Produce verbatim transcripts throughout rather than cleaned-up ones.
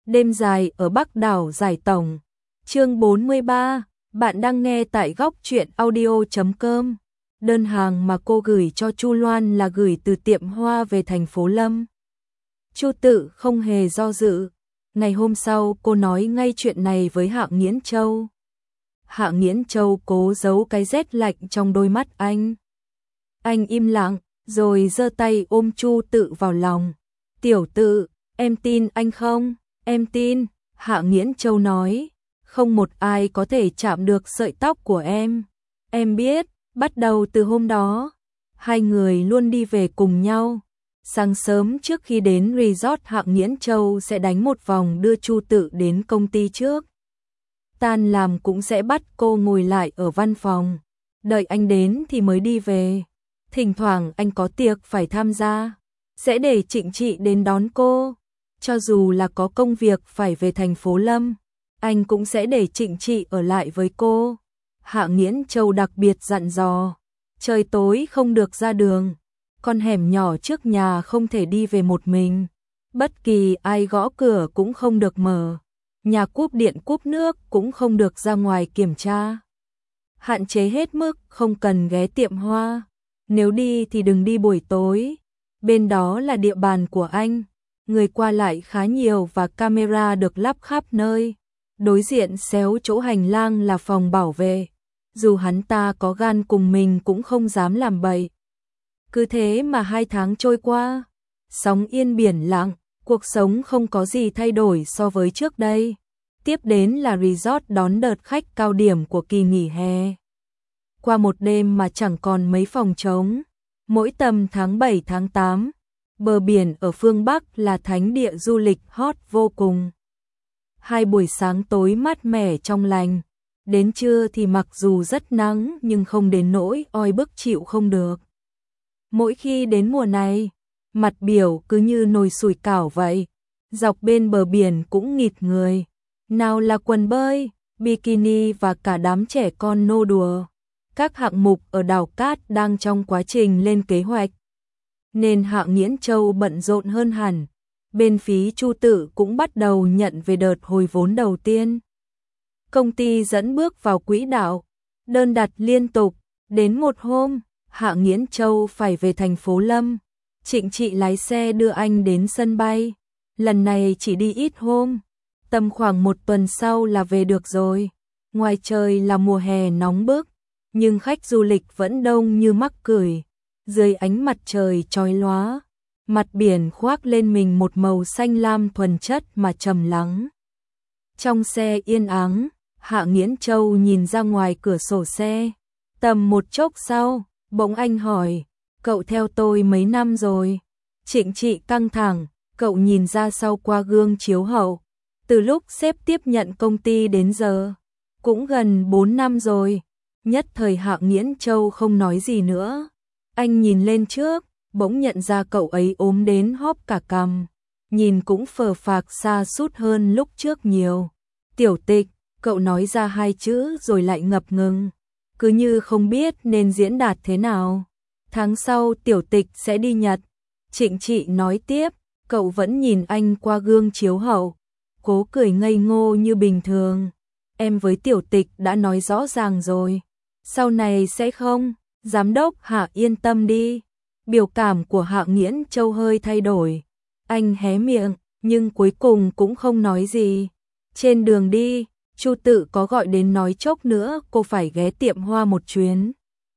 Đêm dài ở Bắc đảo Giải Tổng. Chương bốn mươi ba, bạn đang nghe tại góc truyện audio chấm com. Đơn hàng mà cô gửi cho Chu Loan là gửi từ tiệm hoa về thành phố Lâm. Chu Tự không hề do dự. Ngày hôm sau cô nói ngay chuyện này với Hạ Nghiễn Châu. Hạ Nghiễn Châu cố giấu cái rét lạnh trong đôi mắt anh. Anh im lặng, rồi giơ tay ôm Chu Tự vào lòng. Tiểu Tự, em tin anh không? Em tin, Hạ Nghiễn Châu nói. Không một ai có thể chạm được sợi tóc của em. Em biết, bắt đầu từ hôm đó, hai người luôn đi về cùng nhau. Sáng sớm trước khi đến resort, Hạ Nghiễn Châu sẽ đánh một vòng đưa Chu Tự đến công ty trước. Tan làm cũng sẽ bắt cô ngồi lại ở văn phòng, đợi anh đến thì mới đi về. Thỉnh thoảng anh có tiệc phải tham gia, sẽ để Trịnh Trị đến đón cô. Cho dù là có công việc phải về thành phố Lâm, anh cũng sẽ để Trịnh Trị ở lại với cô. Hạ Nghiễn Châu đặc biệt dặn dò, trời tối không được ra đường, con hẻm nhỏ trước nhà không thể đi về một mình, bất kỳ ai gõ cửa cũng không được mở, nhà cúp điện cúp nước cũng không được ra ngoài kiểm tra. Hạn chế hết mức không cần ghé tiệm hoa, nếu đi thì đừng đi buổi tối, bên đó là địa bàn của anh, người qua lại khá nhiều và camera được lắp khắp nơi. Đối diện xéo chỗ hành lang là phòng bảo vệ, dù hắn ta có gan cùng mình cũng không dám làm bậy. Cứ thế mà hai tháng trôi qua, sóng yên biển lặng, cuộc sống không có gì thay đổi so với trước đây. Tiếp đến là resort đón đợt khách cao điểm của kỳ nghỉ hè. Qua một đêm mà chẳng còn mấy phòng trống, mỗi tầm tháng bảy tháng tám, bờ biển ở phương Bắc là thánh địa du lịch hot vô cùng. Hai buổi sáng tối mát mẻ trong lành, đến trưa thì mặc dù rất nắng nhưng không đến nỗi oi bức chịu không được. Mỗi khi đến mùa này, mặt biển cứ như nồi sủi cảo vậy, dọc bên bờ biển cũng nghịt người, nào là quần bơi, bikini và cả đám trẻ con nô đùa. Các hạng mục ở đảo Cát đang trong quá trình lên kế hoạch, nên Hạ Nghiễn Châu bận rộn hơn hẳn. Bên phí Chu Tự cũng bắt đầu nhận về đợt hồi vốn đầu tiên. Công ty dẫn bước vào quỹ đạo, đơn đặt liên tục. Đến một hôm, Hạ Nghiễn Châu phải về thành phố Lâm. Trịnh Trị lái xe đưa anh đến sân bay. Lần này chỉ đi ít hôm, tầm khoảng một tuần sau là về được rồi. Ngoài trời là mùa hè nóng bức, nhưng khách du lịch vẫn đông như mắc cười. Dưới ánh mặt trời chói lóa, mặt biển khoác lên mình một màu xanh lam thuần chất mà trầm lắng. Trong xe yên ắng, Hạ Nghiễn Châu nhìn ra ngoài cửa sổ xe. Tầm một chốc sau, bỗng anh hỏi, cậu theo tôi mấy năm rồi? Trịnh Trị căng thẳng, cậu nhìn ra sau qua gương chiếu hậu. Từ lúc sếp tiếp nhận công ty đến giờ, cũng gần bốn năm rồi. Nhất thời Hạ Nghiễn Châu không nói gì nữa. Anh nhìn lên trước, bỗng nhận ra cậu ấy ốm đến hóp cả cằm, nhìn cũng phờ phạc xa sút hơn lúc trước nhiều. Tiểu Tịch, cậu nói ra hai chữ rồi lại ngập ngừng, cứ như không biết nên diễn đạt thế nào. Tháng sau Tiểu Tịch sẽ đi Nhật. Trịnh Trị nói tiếp, cậu vẫn nhìn anh qua gương chiếu hậu, cố cười ngây ngô như bình thường. Em với Tiểu Tịch đã nói rõ ràng rồi, sau này sẽ không. Giám đốc Hạ yên tâm đi. Biểu cảm của Hạ Nghiễn Châu hơi thay đổi. Anh hé miệng, nhưng cuối cùng cũng không nói gì. Trên đường đi, Chu Tự có gọi đến nói chốc nữa cô phải ghé tiệm hoa một chuyến.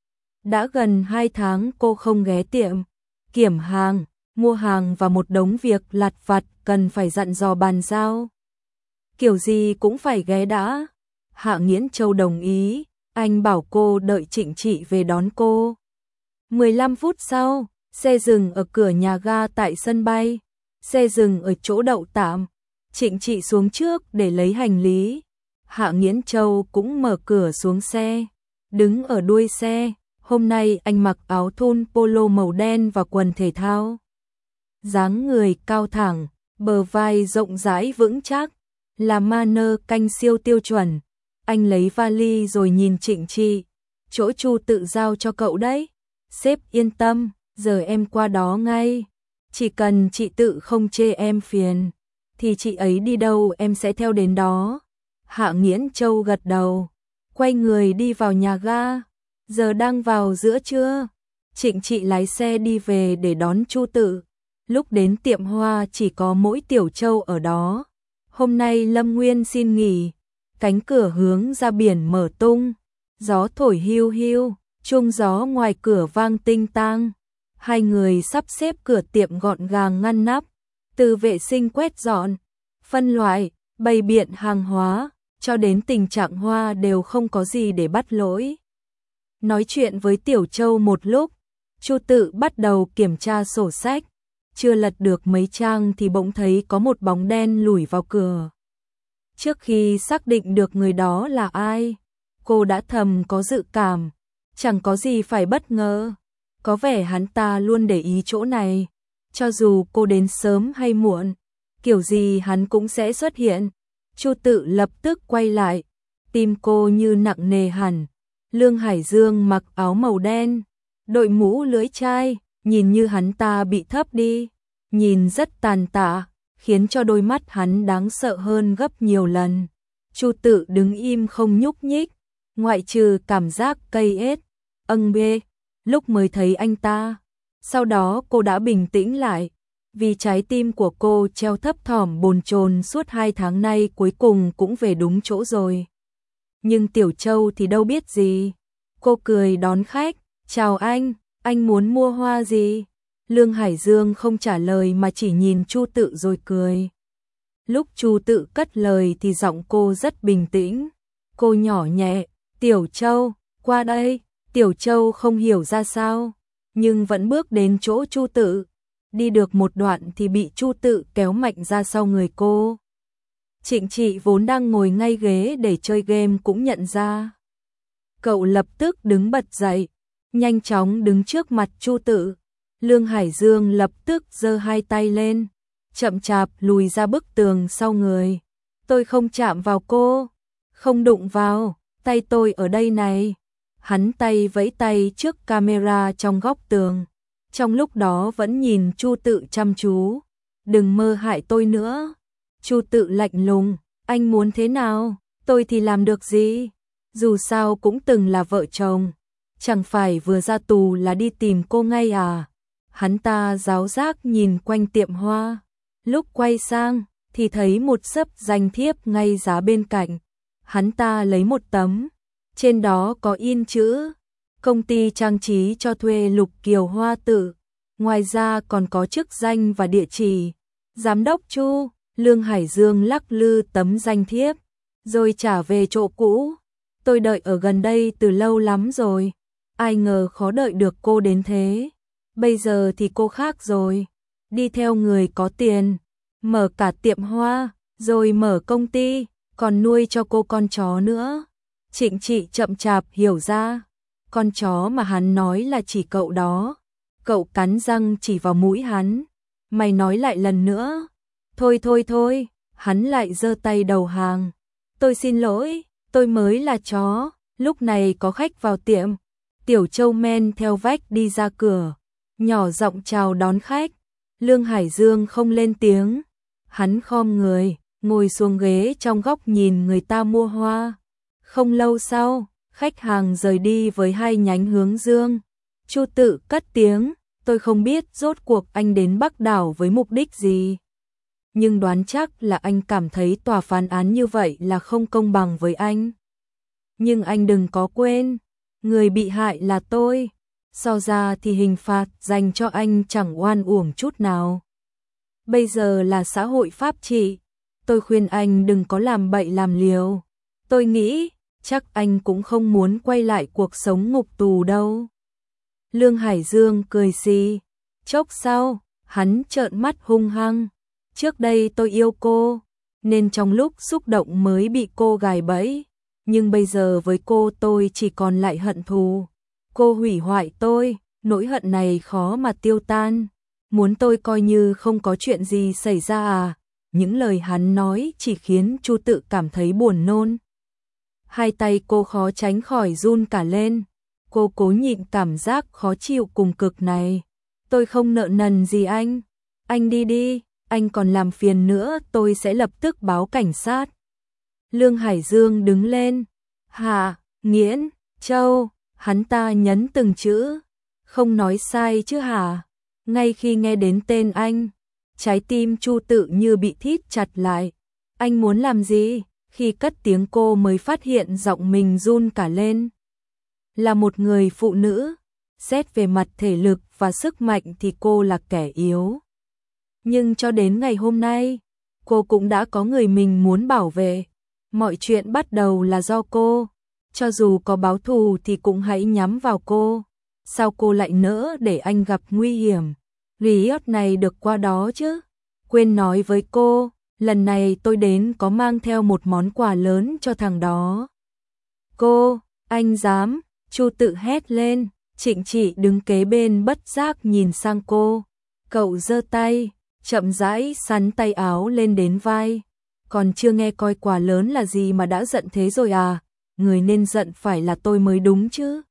Đã gần hai tháng cô không ghé tiệm. Kiểm hàng, mua hàng và một đống việc lặt vặt cần phải dặn dò bàn giao. Kiểu gì cũng phải ghé đã. Hạ Nghiễn Châu đồng ý. Anh bảo cô đợi Trịnh Trị về đón cô. mười lăm phút sau, xe dừng ở cửa nhà ga tại sân bay. Xe dừng ở chỗ đậu tạm. Trịnh Trị xuống trước để lấy hành lý. Hạ Nghiễn Châu cũng mở cửa xuống xe, đứng ở đuôi xe. Hôm nay anh mặc áo thun polo màu đen và quần thể thao. Dáng người cao thẳng, bờ vai rộng rãi vững chắc, là manner canh siêu tiêu chuẩn. Anh lấy vali rồi nhìn Trịnh Trị, chỗ Chu Tự giao cho cậu đấy. Sếp yên tâm, giờ em qua đó ngay. Chỉ cần chị Tự không chê em phiền, thì chị ấy đi đâu em sẽ theo đến đó. Hạ Nghiễn Châu gật đầu, quay người đi vào nhà ga. Giờ đang vào giữa trưa, Trịnh Trị lái xe đi về để đón Chu Tự. Lúc đến tiệm hoa chỉ có mỗi Tiểu Châu ở đó. Hôm nay Lâm Nguyên xin nghỉ, cánh cửa hướng ra biển mở tung, gió thổi hiu hiu, chuông gió ngoài cửa vang tinh tang. Hai người sắp xếp cửa tiệm gọn gàng ngăn nắp, từ vệ sinh quét dọn, phân loại, bày biện hàng hóa, cho đến tình trạng hoa đều không có gì để bắt lỗi. Nói chuyện với Tiểu Châu một lúc, Chu Tự bắt đầu kiểm tra sổ sách. Chưa lật được mấy trang thì bỗng thấy có một bóng đen lủi vào cửa. Trước khi xác định được người đó là ai, cô đã thầm có dự cảm, chẳng có gì phải bất ngờ. Có vẻ hắn ta luôn để ý chỗ này, cho dù cô đến sớm hay muộn, kiểu gì hắn cũng sẽ xuất hiện. Chu Tự lập tức quay lại, tim cô như nặng nề hẳn. Lương Hải Dương mặc áo màu đen, đội mũ lưỡi chai, nhìn như hắn ta bị thấp đi, nhìn rất tàn tạ, khiến cho đôi mắt hắn đáng sợ hơn gấp nhiều lần. Chu Tự đứng im không nhúc nhích, ngoại trừ cảm giác cay ết, âng bê, lúc mới thấy anh ta. Sau đó cô đã bình tĩnh lại, vì trái tim của cô treo thấp thỏm bồn chồn suốt hai tháng nay cuối cùng cũng về đúng chỗ rồi. Nhưng Tiểu Châu thì đâu biết gì. Cô cười đón khách, chào anh, anh muốn mua hoa gì? Lương Hải Dương không trả lời mà chỉ nhìn Chu Tự rồi cười. Lúc Chu Tự cất lời thì giọng cô rất bình tĩnh. Cô nhỏ nhẹ, Tiểu Châu, qua đây. Tiểu Châu không hiểu ra sao, nhưng vẫn bước đến chỗ Chu Tự. Đi được một đoạn thì bị Chu Tự kéo mạnh ra sau người cô. Trịnh Trị vốn đang ngồi ngay ghế để chơi game cũng nhận ra. Cậu lập tức đứng bật dậy, nhanh chóng đứng trước mặt Chu Tự. Lương Hải Dương lập tức giơ hai tay lên, chậm chạp lùi ra bức tường sau người. Tôi không chạm vào cô, không đụng vào, tay tôi ở đây này. Hắn tay vẫy tay trước camera trong góc tường, trong lúc đó vẫn nhìn Chu Tự chăm chú. Đừng mơ hại tôi nữa. Chu Tự lạnh lùng, anh muốn thế nào, tôi thì làm được gì? Dù sao cũng từng là vợ chồng, chẳng phải vừa ra tù là đi tìm cô ngay à? Hắn ta giáo giác nhìn quanh tiệm hoa, lúc quay sang thì thấy một xấp danh thiếp ngay giá bên cạnh. Hắn ta lấy một tấm, trên đó có in chữ công ty trang trí cho thuê Lục Kiều Hoa Tự, ngoài ra còn có chức danh và địa chỉ. Giám đốc Chu. Lương Hải Dương lắc lư tấm danh thiếp, rồi trả về chỗ cũ. Tôi đợi ở gần đây từ lâu lắm rồi, ai ngờ khó đợi được cô đến thế. Bây giờ thì cô khác rồi, đi theo người có tiền, mở cả tiệm hoa, rồi mở công ty, còn nuôi cho cô con chó nữa. Trịnh Trị chậm chạp hiểu ra, con chó mà hắn nói là chỉ cậu đó. Cậu cắn răng chỉ vào mũi hắn, mày nói lại lần nữa. Thôi thôi thôi, hắn lại giơ tay đầu hàng. Tôi xin lỗi, tôi mới là chó. Lúc này có khách vào tiệm, Tiểu Châu men theo vách đi ra cửa, nhỏ giọng chào đón khách. Lương Hải Dương không lên tiếng, hắn khom người, ngồi xuống ghế trong góc nhìn người ta mua hoa. Không lâu sau, khách hàng rời đi với hai nhánh hướng dương. Chu Tự cất tiếng, tôi không biết rốt cuộc anh đến Bắc Đảo với mục đích gì, nhưng đoán chắc là anh cảm thấy tòa phán án như vậy là không công bằng với anh. Nhưng anh đừng có quên, người bị hại là tôi. So ra thì hình phạt dành cho anh chẳng oan uổng chút nào. Bây giờ là xã hội pháp trị, tôi khuyên anh đừng có làm bậy làm liều. Tôi nghĩ chắc anh cũng không muốn quay lại cuộc sống ngục tù đâu. Lương Hải Dương cười xì, chốc sau, hắn trợn mắt hung hăng. Trước đây tôi yêu cô, nên trong lúc xúc động mới bị cô gài bẫy. Nhưng bây giờ với cô tôi chỉ còn lại hận thù. Cô hủy hoại tôi, nỗi hận này khó mà tiêu tan. Muốn tôi coi như không có chuyện gì xảy ra à? Những lời hắn nói chỉ khiến Chu Tự cảm thấy buồn nôn. Hai tay cô khó tránh khỏi run cả lên. Cô cố nhịn cảm giác khó chịu cùng cực này. Tôi không nợ nần gì anh. Anh đi đi, anh còn làm phiền nữa tôi sẽ lập tức báo cảnh sát. Lương Hải Dương đứng lên. Hà, Nghiễn, Châu, hắn ta nhấn từng chữ. Không nói sai chứ hả? Ngay khi nghe đến tên anh, trái tim Chu Tự như bị thít chặt lại. Anh muốn làm gì? Khi cất tiếng cô mới phát hiện giọng mình run cả lên. Là một người phụ nữ, xét về mặt thể lực và sức mạnh thì cô là kẻ yếu. Nhưng cho đến ngày hôm nay, cô cũng đã có người mình muốn bảo vệ. Mọi chuyện bắt đầu là do cô. Cho dù có báo thù thì cũng hãy nhắm vào cô. Sao cô lại nỡ để anh gặp nguy hiểm? Riot này được qua đó chứ? Quên nói với cô, lần này tôi đến có mang theo một món quà lớn cho thằng đó. Cô, anh dám? Chu Tự hét lên. Trịnh Trị đứng kế bên bất giác nhìn sang cô. Cậu giơ tay, chậm rãi sắn tay áo lên đến vai. Còn chưa nghe coi quà lớn là gì mà đã giận thế rồi à? Người nên giận phải là tôi mới đúng chứ.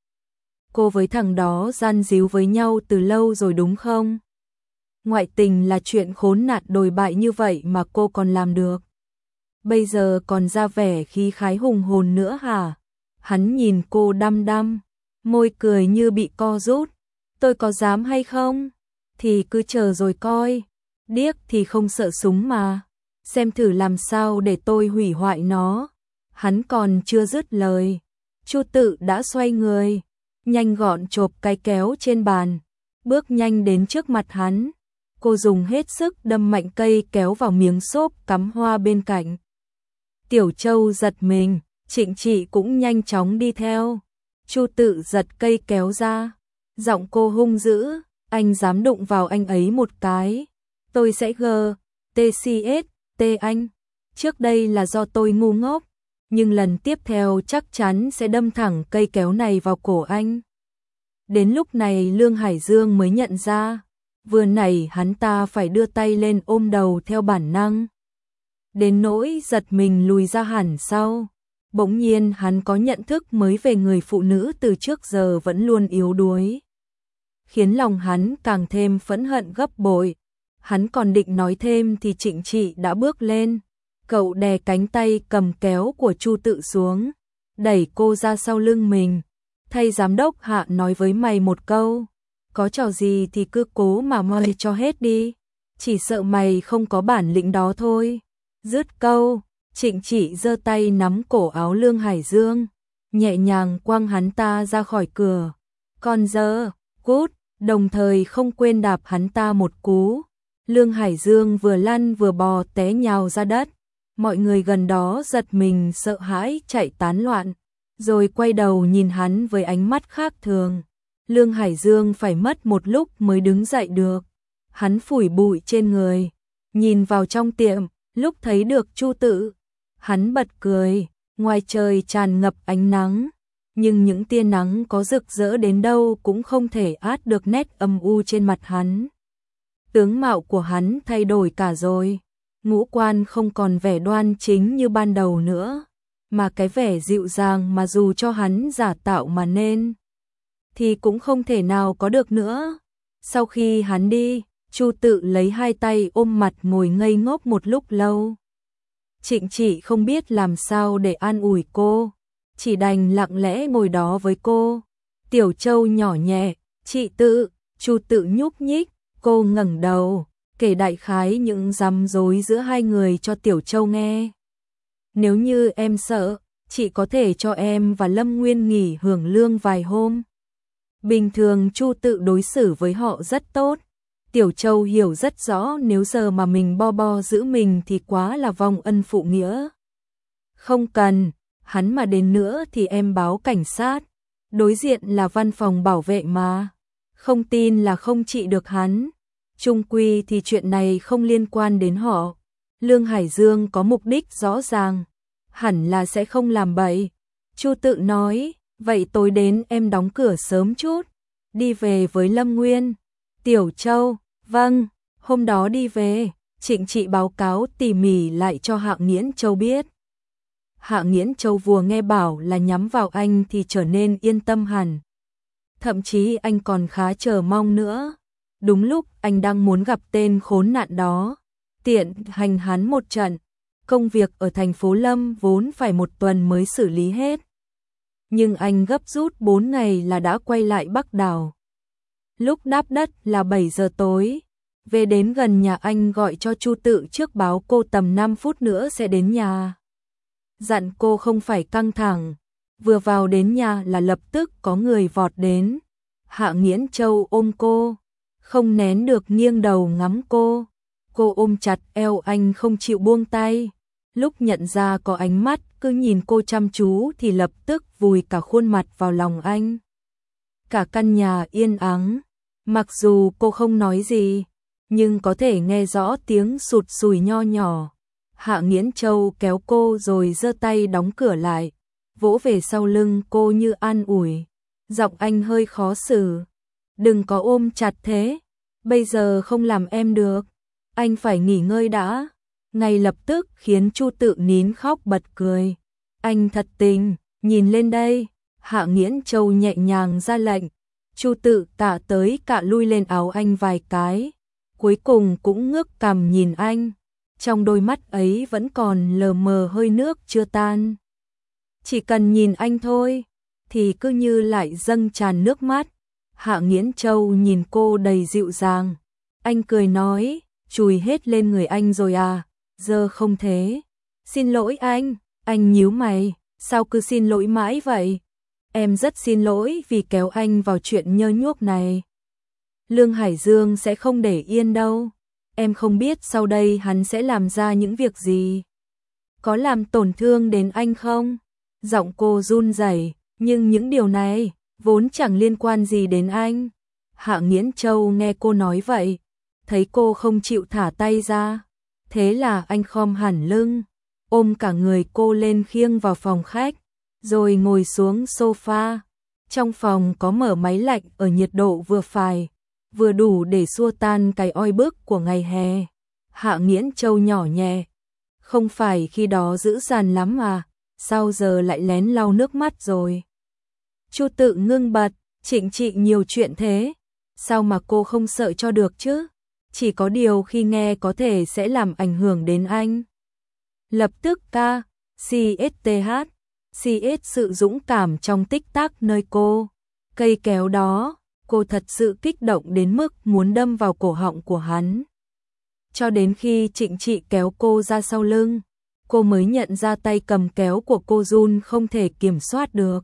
Cô với thằng đó gian díu với nhau từ lâu rồi đúng không? Ngoại tình là chuyện khốn nạn đồi bại như vậy mà cô còn làm được. Bây giờ còn ra vẻ khí khái hùng hồn nữa hả? Hắn nhìn cô đăm đăm, môi cười như bị co rút. Tôi có dám hay không? Thì cứ chờ rồi coi. Điếc thì không sợ súng mà. Xem thử làm sao để tôi hủy hoại nó. Hắn còn chưa dứt lời, Chu Tự đã xoay người, nhanh gọn chộp cái kéo trên bàn, bước nhanh đến trước mặt hắn. Cô dùng hết sức đâm mạnh cây kéo vào miếng xốp cắm hoa bên cạnh. Tiểu Châu giật mình, Trịnh Trị cũng nhanh chóng đi theo. Chu Tự giật cây kéo ra, giọng cô hung dữ, anh dám đụng vào anh ấy một cái, tôi sẽ gờ, tê xê ét, tê anh. Trước đây là do tôi ngu ngốc, nhưng lần tiếp theo chắc chắn sẽ đâm thẳng cây kéo này vào cổ anh. Đến lúc này Lương Hải Dương mới nhận ra, vừa nãy hắn ta phải đưa tay lên ôm đầu theo bản năng. Đến nỗi giật mình lùi ra hẳn sau. Bỗng nhiên hắn có nhận thức mới về người phụ nữ từ trước giờ vẫn luôn yếu đuối. Khiến lòng hắn càng thêm phẫn hận gấp bội. Hắn còn định nói thêm thì Trịnh Trị đã bước lên. Cậu đè cánh tay cầm kéo của Chu Tự xuống, đẩy cô ra sau lưng mình. Thay giám đốc Hạ nói với mày một câu, có trò gì thì cứ cố mà moi cho hết đi, chỉ sợ mày không có bản lĩnh đó thôi. Dứt câu, Trịnh Trị giơ tay nắm cổ áo Lương Hải Dương, nhẹ nhàng quăng hắn ta ra khỏi cửa. Còn giờ, cút, đồng thời không quên đạp hắn ta một cú. Lương Hải Dương vừa lăn vừa bò té nhào ra đất. Mọi người gần đó giật mình sợ hãi chạy tán loạn, rồi quay đầu nhìn hắn với ánh mắt khác thường. Lương Hải Dương phải mất một lúc mới đứng dậy được. Hắn phủi bụi trên người, nhìn vào trong tiệm, lúc thấy được Chu Tự, hắn bật cười. Ngoài trời tràn ngập ánh nắng, nhưng những tia nắng có rực rỡ đến đâu cũng không thể át được nét âm u trên mặt hắn. Tướng mạo của hắn thay đổi cả rồi. Ngũ quan không còn vẻ đoan chính như ban đầu nữa, mà cái vẻ dịu dàng mà dù cho hắn giả tạo mà nên thì cũng không thể nào có được nữa. Sau khi hắn đi, Chu Tự lấy hai tay ôm mặt ngồi ngây ngốc một lúc lâu. Trịnh Trị không biết làm sao để an ủi cô, chỉ đành lặng lẽ ngồi đó với cô. Tiểu Châu nhỏ nhẹ, "Chị Tự." Chu Tự nhúc nhích, cô ngẩng đầu, kể đại khái những rắm rối giữa hai người cho Tiểu Châu nghe. "Nếu như em sợ, chị có thể cho em và Lâm Nguyên nghỉ hưởng lương vài hôm." Bình thường Chu Tự đối xử với họ rất tốt. Tiểu Châu hiểu rất rõ nếu giờ mà mình bo bo giữ mình thì quá là vong ân phụ nghĩa. "Không cần, hắn mà đến nữa thì em báo cảnh sát. Đối diện là văn phòng bảo vệ mà. Không tin là không trị được hắn. Chung quy thì chuyện này không liên quan đến họ. Lương Hải Dương có mục đích rõ ràng, hẳn là sẽ không làm bậy." Chu Tự nói, "Vậy tối đến em đóng cửa sớm chút, đi về với Lâm Nguyên." Tiểu Châu, "Vâng." Hôm đó đi về, Trịnh Trị báo cáo tỉ mỉ lại cho Hạ Nghiễn Châu biết. Hạ Nghiễn Châu vừa nghe bảo là nhắm vào anh thì trở nên yên tâm hẳn. Thậm chí anh còn khá chờ mong nữa. Đúng lúc anh đang muốn gặp tên khốn nạn đó, tiện hành hắn một trận. Công việc ở thành phố Lâm vốn phải một tuần mới xử lý hết. Nhưng anh gấp rút bốn ngày là đã quay lại Bắc đảo. Lúc đáp đất là bảy giờ tối. Về đến gần nhà anh gọi cho Chu Tự trước báo cô tầm năm phút nữa sẽ đến nhà. Dặn cô không phải căng thẳng. Vừa vào đến nhà là lập tức có người vọt đến. Hạ Nghiễn Châu ôm cô, không nén được nghiêng đầu ngắm cô. Cô ôm chặt eo anh không chịu buông tay. Lúc nhận ra có ánh mắt cứ nhìn cô chăm chú thì lập tức vùi cả khuôn mặt vào lòng anh. Cả căn nhà yên ắng. Mặc dù cô không nói gì, nhưng có thể nghe rõ tiếng sụt sùi nho nhỏ. Hạ Nghiễn Châu kéo cô rồi giơ tay đóng cửa lại, vỗ về sau lưng cô như an ủi. Giọng anh hơi khó xử. Đừng có ôm chặt thế, bây giờ không làm em được. Anh phải nghỉ ngơi đã. Ngay lập tức khiến Chu Tự nín khóc bật cười. Anh thật tình, nhìn lên đây. Hạ Nghiễn Châu nhẹ nhàng ra lệnh. Chu Tự tạ tới cạ lui lên áo anh vài cái. Cuối cùng cũng ngước cằm nhìn anh. Trong đôi mắt ấy vẫn còn lờ mờ hơi nước chưa tan. Chỉ cần nhìn anh thôi, thì cứ như lại dâng tràn nước mắt. Hạ Nghiễn Châu nhìn cô đầy dịu dàng. Anh cười nói, chùi hết lên người anh rồi à, giờ không thế. Xin lỗi anh, anh nhíu mày, sao cứ xin lỗi mãi vậy? Em rất xin lỗi vì kéo anh vào chuyện nhơ nhuốc này. Lương Hải Dương sẽ không để yên đâu. Em không biết sau đây hắn sẽ làm ra những việc gì. Có làm tổn thương đến anh không? Giọng cô run rẩy, nhưng những điều này vốn chẳng liên quan gì đến anh. Hạ Nghiễn Châu nghe cô nói vậy, thấy cô không chịu thả tay ra. Thế là anh khom hẳn lưng, ôm cả người cô lên khiêng vào phòng khách, rồi ngồi xuống sofa. Trong phòng có mở máy lạnh ở nhiệt độ vừa phải, vừa đủ để xua tan cái oi bức của ngày hè. Hạ Nghiễn Châu nhỏ nhẹ, không phải khi đó dữ dằn lắm à, sao giờ lại lén lau nước mắt rồi. Chu Tự ngưng bật, Trịnh Trị nhiều chuyện thế, sao mà cô không sợ cho được chứ? Chỉ có điều khi nghe có thể sẽ làm ảnh hưởng đến anh. Lập tức ca, xê ét tê hát, xê ét sự dũng cảm trong tích tắc nơi cô. Cây kéo đó, cô thật sự kích động đến mức muốn đâm vào cổ họng của hắn. Cho đến khi Trịnh Trị kéo cô ra sau lưng, cô mới nhận ra tay cầm kéo của cô run không thể kiểm soát được.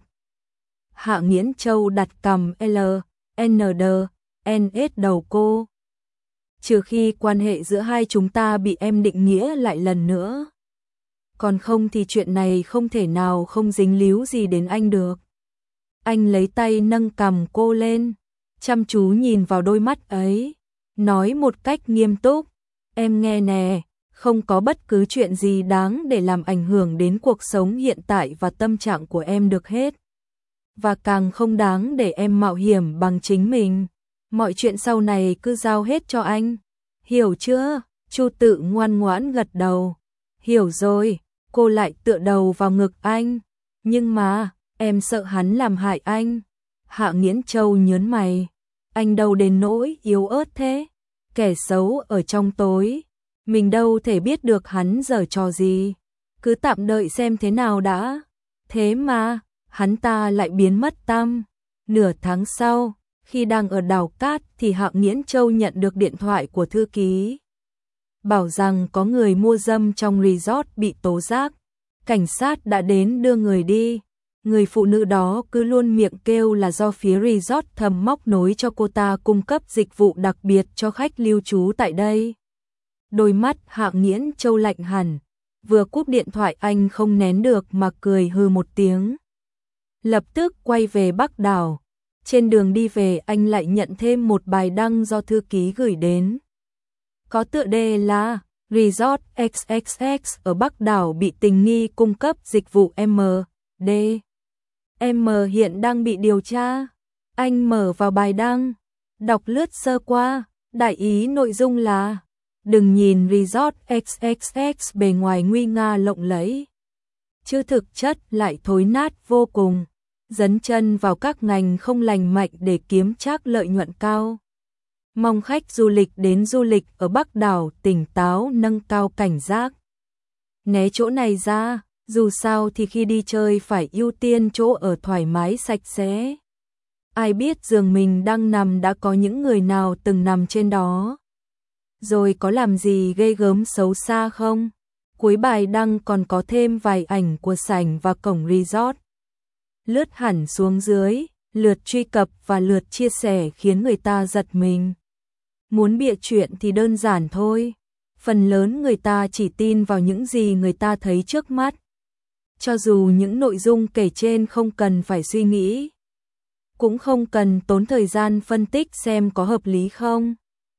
Hạ Nghiễn Châu đặt cằm L, N D, N S đầu cô. Trừ khi quan hệ giữa hai chúng ta bị em định nghĩa lại lần nữa. Còn không thì chuyện này không thể nào không dính líu gì đến anh được. Anh lấy tay nâng cằm cô lên, chăm chú nhìn vào đôi mắt ấy, nói một cách nghiêm túc. Em nghe nè, không có bất cứ chuyện gì đáng để làm ảnh hưởng đến cuộc sống hiện tại và tâm trạng của em được hết. Và càng không đáng để em mạo hiểm bằng chính mình. Mọi chuyện sau này cứ giao hết cho anh. Hiểu chưa? Chu Tự ngoan ngoãn gật đầu. Hiểu rồi, cô lại tựa đầu vào ngực anh. Nhưng mà, em sợ hắn làm hại anh. Hạ Nghiễn Châu nhớn mày. Anh đâu đến nỗi yếu ớt thế. Kẻ xấu ở trong tối. Mình đâu thể biết được hắn giở trò gì. Cứ tạm đợi xem thế nào đã. Thế mà, hắn ta lại biến mất tăm. Nửa tháng sau, khi đang ở đảo Cát thì Hạ Nghiễn Châu nhận được điện thoại của thư ký. Bảo rằng có người mua dâm trong resort bị tố giác. Cảnh sát đã đến đưa người đi. Người phụ nữ đó cứ luôn miệng kêu là do phía resort thầm móc nối cho cô ta cung cấp dịch vụ đặc biệt cho khách lưu trú tại đây. Đôi mắt Hạ Nghiễn Châu lạnh hẳn. Vừa cúp điện thoại anh không nén được mà cười hừ một tiếng. Lập tức quay về Bắc đảo. Trên đường đi về anh lại nhận thêm một bài đăng do thư ký gửi đến. Có tựa đề là Resort ích ích ích ở Bắc đảo bị tình nghi cung cấp dịch vụ M D. M hiện đang bị điều tra. Anh mở vào bài đăng, đọc lướt sơ qua, đại ý nội dung là: đừng nhìn Resort ích ích ích bề ngoài nguy nga lộng lẫy, chứ thực chất lại thối nát vô cùng, dấn chân vào các ngành không lành mạnh để kiếm trác lợi nhuận cao. Mong khách du lịch đến du lịch ở Bắc đảo tỉnh táo nâng cao cảnh giác. Né chỗ này ra, dù sao thì khi đi chơi phải ưu tiên chỗ ở thoải mái sạch sẽ. Ai biết giường mình đang nằm đã có những người nào từng nằm trên đó. Rồi có làm gì ghê gớm xấu xa không? Cuối bài đăng còn có thêm vài ảnh của sảnh và cổng resort. Lướt hẳn xuống dưới, lượt truy cập và lượt chia sẻ khiến người ta giật mình. Muốn bịa chuyện thì đơn giản thôi. Phần lớn người ta chỉ tin vào những gì người ta thấy trước mắt. Cho dù những nội dung kể trên không cần phải suy nghĩ, cũng không cần tốn thời gian phân tích xem có hợp lý không.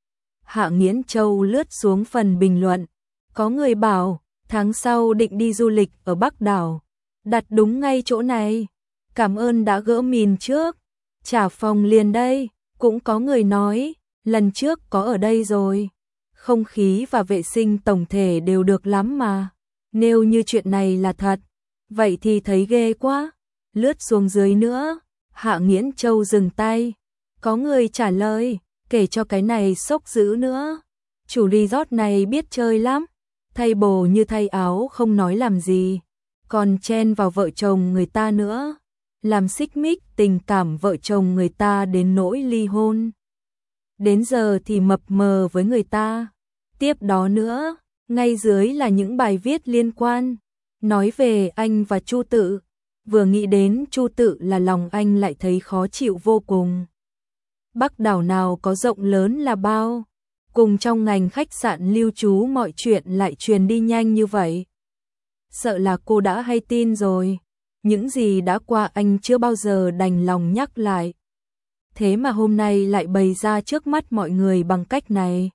Hạ Nghiễn Châu lướt xuống phần bình luận. Có người bảo, tháng sau định đi du lịch ở Bắc đảo. Đặt đúng ngay chỗ này. Cảm ơn đã gỡ mìn trước. Trả phòng liền đây. Cũng có người nói, lần trước có ở đây rồi. Không khí và vệ sinh tổng thể đều được lắm mà. Nếu như chuyện này là thật, vậy thì thấy ghê quá. Lướt xuống dưới nữa, Hạ Nghiễn Châu dừng tay. Có người trả lời, kể cho cái này sốc dữ nữa. Chủ resort này biết chơi lắm. Thay bồ như thay áo không nói làm gì. Còn chen vào vợ chồng người ta nữa. Làm xích mích tình cảm vợ chồng người ta đến nỗi ly hôn. Đến giờ thì mập mờ với người ta. Tiếp đó nữa, ngay dưới là những bài viết liên quan. Nói về anh và Chu Tự. Vừa nghĩ đến Chu Tự là lòng anh lại thấy khó chịu vô cùng. Bắc đảo nào có rộng lớn là bao. Cùng trong ngành khách sạn lưu trú mọi chuyện lại truyền đi nhanh như vậy. Sợ là cô đã hay tin rồi. Những gì đã qua anh chưa bao giờ đành lòng nhắc lại. Thế mà hôm nay lại bày ra trước mắt mọi người bằng cách này.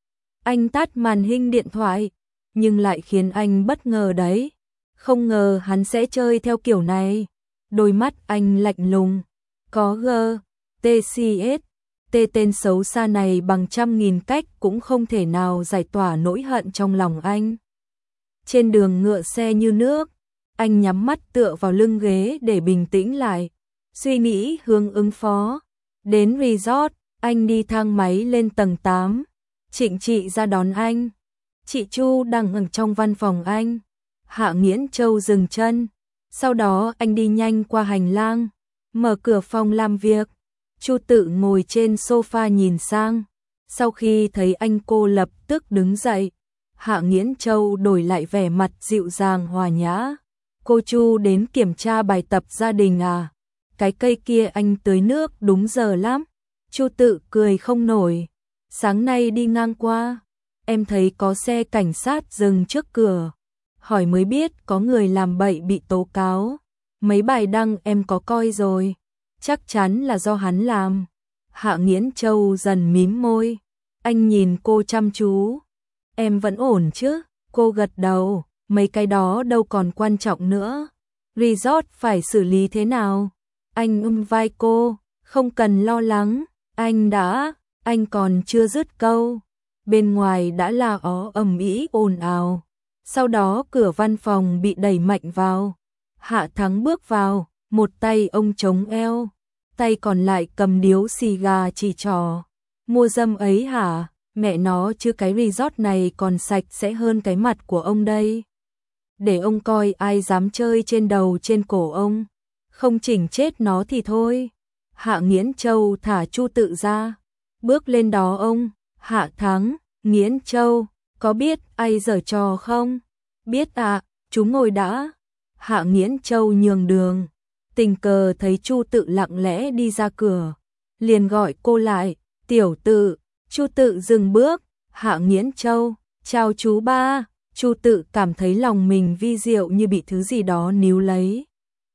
Anh tắt màn hình điện thoại, nhưng lại khiến anh bất ngờ đấy. Không ngờ hắn sẽ chơi theo kiểu này. Đôi mắt anh lạnh lùng. Có G, T C S, T tên xấu xa này bằng trăm nghìn cách cũng không thể nào giải tỏa nỗi hận trong lòng anh. Trên đường ngựa xe như nước, anh nhắm mắt tựa vào lưng ghế để bình tĩnh lại. Suy nghĩ hướng ứng phó. Đến resort, anh đi thang máy lên tầng tám. Trịnh Trị ra đón anh. Chị Chu đang ở trong văn phòng anh. Hạ Nghiễn Châu dừng chân. Sau đó anh đi nhanh qua hành lang, mở cửa phòng làm việc. Chu Tự ngồi trên sofa nhìn sang. Sau khi thấy anh cô lập tức đứng dậy. Hạ Nghiễn Châu đổi lại vẻ mặt dịu dàng hòa nhã. Cô Chu đến kiểm tra bài tập gia đình à? Cái cây kia anh tưới nước đúng giờ lắm. Chu Tự cười không nổi. Sáng nay đi ngang qua, em thấy có xe cảnh sát dừng trước cửa. Hỏi mới biết có người làm bậy bị tố cáo. Mấy bài đăng em có coi rồi. Chắc chắn là do hắn làm. Hạ Nghiễn Châu dần mím môi. Anh nhìn cô chăm chú. Em vẫn ổn chứ? Cô gật đầu. Mấy cái đó đâu còn quan trọng nữa. Resort phải xử lý thế nào? Anh ôm vai cô. Không cần lo lắng. Anh đã... Anh còn chưa dứt câu. Bên ngoài đã la ó ầm ĩ ồn ào. Sau đó cửa văn phòng bị đẩy mạnh vào. Hạ Thắng bước vào, một tay ông chống eo, tay còn lại cầm điếu xì gà chỉ trỏ. Mua dâm ấy hả? Mẹ nó chứ cái resort này còn sạch sẽ hơn cái mặt của ông đây. Để ông coi ai dám chơi trên đầu trên cổ ông. Không chỉnh chết nó thì thôi. Hạ Nghiễn Châu thả Chu Tự ra. Bước lên đó ông. Hạ Thắng, Nghiễn Châu, có biết ai giở trò không? Biết ạ, à, chú ngồi đã. Hạ Nghiễn Châu nhường đường. Tình cờ thấy Chu Tự lặng lẽ đi ra cửa. Liền gọi cô lại. Tiểu Tự. Chu Tự dừng bước. Hạ Nghiễn Châu, chào chú ba. Chu Tự cảm thấy lòng mình vi diệu như bị thứ gì đó níu lấy.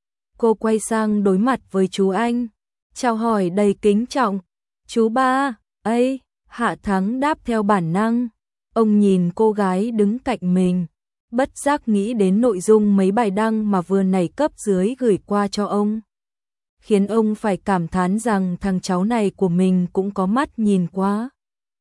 Cô quay sang đối mặt với chú anh. Chào hỏi đầy kính trọng. Chú ba, ấy, Hạ Thắng đáp theo bản năng. Ông nhìn cô gái đứng cạnh mình, bất giác nghĩ đến nội dung mấy bài đăng mà vừa nãy cấp dưới gửi qua cho ông. Khiến ông phải cảm thán rằng thằng cháu này của mình cũng có mắt nhìn quá.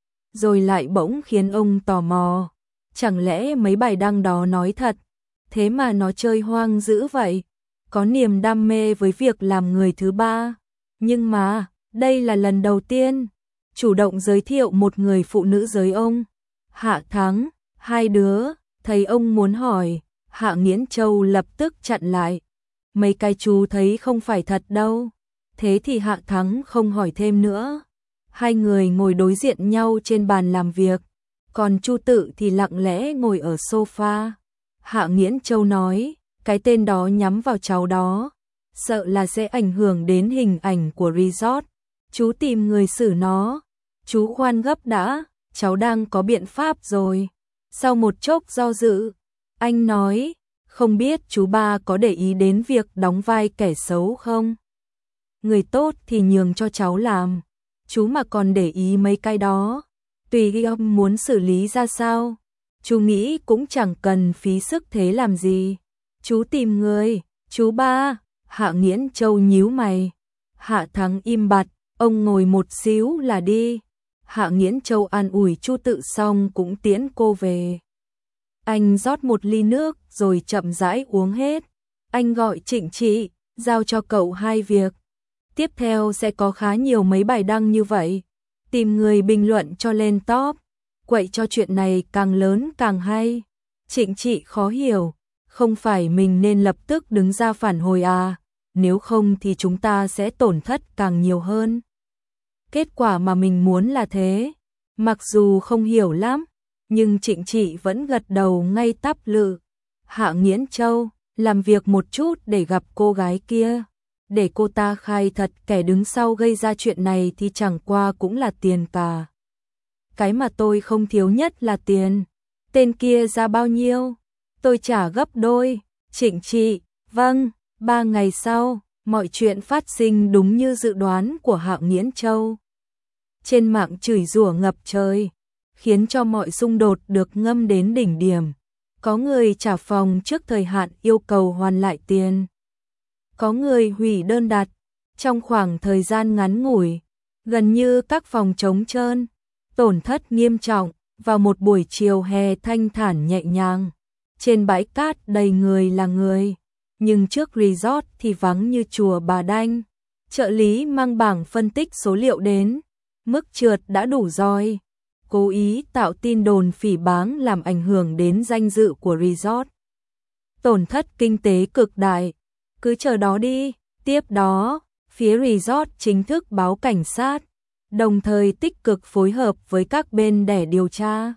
Rồi lại bỗng khiến ông tò mò. Chẳng lẽ mấy bài đăng đó nói thật? Thế mà nó chơi hoang dữ vậy? Có niềm đam mê với việc làm người thứ ba. Nhưng mà, đây là lần đầu tiên. chủ động giới thiệu một người phụ nữ giới ông. Hạ Thắng, hai đứa, thấy ông muốn hỏi, Hạ Nghiễn Châu lập tức chặn lại. Mấy cái chú thấy không phải thật đâu. Thế thì Hạ Thắng không hỏi thêm nữa. Hai người ngồi đối diện nhau trên bàn làm việc, còn Chu Tự thì lặng lẽ ngồi ở sofa. Hạ Nghiễn Châu nói, cái tên đó nhắm vào cháu đó, sợ là sẽ ảnh hưởng đến hình ảnh của resort. Chú tìm người xử nó. Chú khoan gấp đã, cháu đang có biện pháp rồi. Sau một chốc do dự, anh nói, không biết chú ba có để ý đến việc đóng vai kẻ xấu không? Người tốt thì nhường cho cháu làm. Chú mà còn để ý mấy cái đó, tùy ông muốn xử lý ra sao. Chú nghĩ cũng chẳng cần phí sức thế làm gì. Chú tìm người, chú ba. Hạ Nghiễn Châu nhíu mày. Hạ Thắng im bặt, ông ngồi một xíu là đi. Hạ Nghiễn Châu an ủi Chu Tự xong cũng tiễn cô về. Anh rót một ly nước rồi chậm rãi uống hết. Anh gọi Trịnh Trị, giao cho cậu hai việc. Tiếp theo sẽ có khá nhiều mấy bài đăng như vậy. Tìm người bình luận cho lên top, quậy cho chuyện này càng lớn càng hay. Trịnh Trị khó hiểu, không phải mình nên lập tức đứng ra phản hồi à, nếu không thì chúng ta sẽ tổn thất càng nhiều hơn. Kết quả mà mình muốn là thế. Mặc dù không hiểu lắm, nhưng Trịnh Trị vẫn gật đầu ngay tắp lự. Hạ Nghiễn Châu, làm việc một chút để gặp cô gái kia. Để cô ta khai thật kẻ đứng sau gây ra chuyện này thì chẳng qua cũng là tiền cả. Cái mà tôi không thiếu nhất là tiền. Tên kia ra bao nhiêu? Tôi trả gấp đôi. Trịnh Trị, vâng. Ba ngày sau, mọi chuyện phát sinh đúng như dự đoán của Hạ Nghiễn Châu. Trên mạng chửi rủa ngập trời, khiến cho mọi xung đột được ngâm đến đỉnh điểm. Có người trả phòng trước thời hạn yêu cầu hoàn lại tiền. Có người hủy đơn đặt. Trong khoảng thời gian ngắn ngủi, gần như các phòng trống trơn, tổn thất nghiêm trọng. Vào một buổi chiều hè thanh thản nhẹ nhàng, trên bãi cát đầy người là người, nhưng trước resort thì vắng như chùa Bà Đanh. Trợ lý mang bảng phân tích số liệu đến, mức trượt đã đủ rồi. Cố ý tạo tin đồn phỉ báng làm ảnh hưởng đến danh dự của resort. Tổn thất kinh tế cực đại. Cứ chờ đó đi. Tiếp đó, phía resort chính thức báo cảnh sát, đồng thời tích cực phối hợp với các bên để điều tra.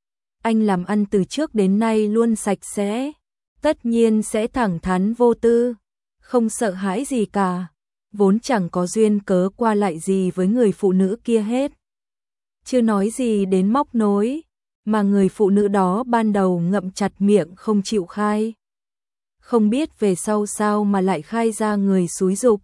Anh làm ăn từ trước đến nay luôn sạch sẽ, tất nhiên sẽ thẳng thắn vô tư, không sợ hãi gì cả, vốn chẳng có duyên cớ qua lại gì với người phụ nữ kia hết. Chưa nói gì đến móc nối, mà người phụ nữ đó ban đầu ngậm chặt miệng không chịu khai. Không biết về sau sao mà lại khai ra người xúi giục.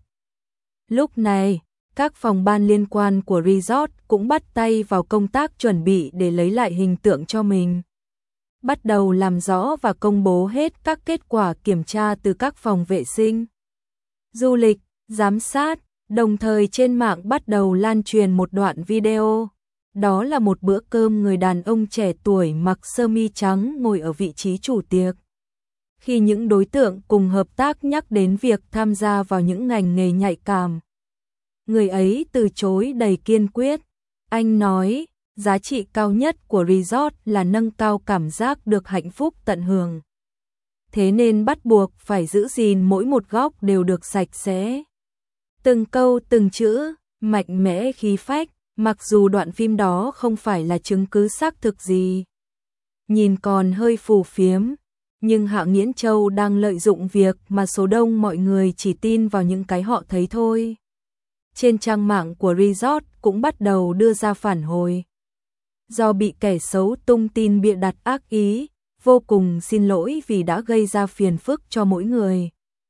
Lúc này, các phòng ban liên quan của resort cũng bắt tay vào công tác chuẩn bị để lấy lại hình tượng cho mình. Bắt đầu làm rõ và công bố hết các kết quả kiểm tra từ các phòng vệ sinh, du lịch, giám sát, đồng thời trên mạng bắt đầu lan truyền một đoạn video. Đó là một bữa cơm người đàn ông trẻ tuổi mặc sơ mi trắng ngồi ở vị trí chủ tiệc. Khi những đối tượng cùng hợp tác nhắc đến việc tham gia vào những ngành nghề nhạy cảm, người ấy từ chối đầy kiên quyết. Anh nói, giá trị cao nhất của resort là nâng cao cảm giác được hạnh phúc tận hưởng. Thế nên bắt buộc phải giữ gìn mỗi một góc đều được sạch sẽ. Từng câu từng chữ, mạnh mẽ khí phách, mặc dù đoạn phim đó không phải là chứng cứ xác thực gì. Nhìn còn hơi phù phiếm, nhưng Hạ Nghiễn Châu đang lợi dụng việc mà số đông mọi người chỉ tin vào những cái họ thấy thôi. Trên trang mạng của resort cũng bắt đầu đưa ra phản hồi. Do bị kẻ xấu tung tin bịa đặt ác ý, vô cùng xin lỗi vì đã gây ra phiền phức cho mỗi người.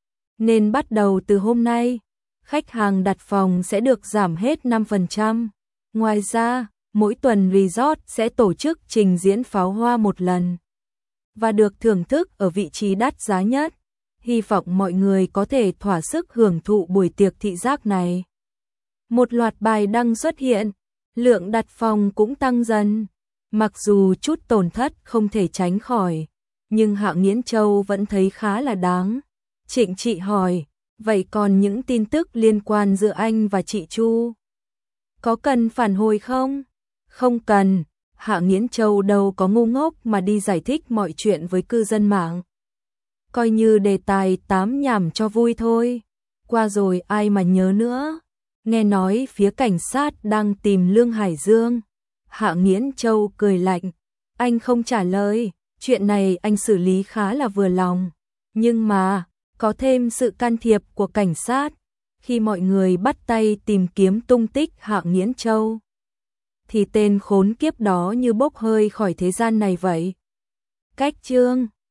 Nên bắt đầu từ hôm nay, khách hàng đặt phòng sẽ được giảm hết năm phần trăm. Ngoài ra, mỗi tuần resort sẽ tổ chức trình diễn pháo hoa một lần và được thưởng thức ở vị trí đắt giá nhất. Hy vọng mọi người có thể thỏa sức hưởng thụ buổi tiệc thị giác này. Một loạt bài đăng xuất hiện, lượng đặt phòng cũng tăng dần. Mặc dù chút tổn thất không thể tránh khỏi, nhưng Hạ Nghiễn Châu vẫn thấy khá là đáng. Trịnh Trị hỏi, vậy còn những tin tức liên quan giữa anh và chị Chu? Có cần phản hồi không? Không cần, Hạ Nghiễn Châu đâu có ngu ngốc mà đi giải thích mọi chuyện với cư dân mạng. Coi như đề tài tám nhảm cho vui thôi. Qua rồi ai mà nhớ nữa. Nghe nói phía cảnh sát đang tìm Lương Hải Dương. Hạ Nghiễn Châu cười lạnh. Anh không trả lời, chuyện này anh xử lý khá là vừa lòng. Nhưng mà, có thêm sự can thiệp của cảnh sát. Khi mọi người bắt tay tìm kiếm tung tích Hạ Nghiễn Châu, thì tên khốn kiếp đó như bốc hơi khỏi thế gian này vậy. Cách chương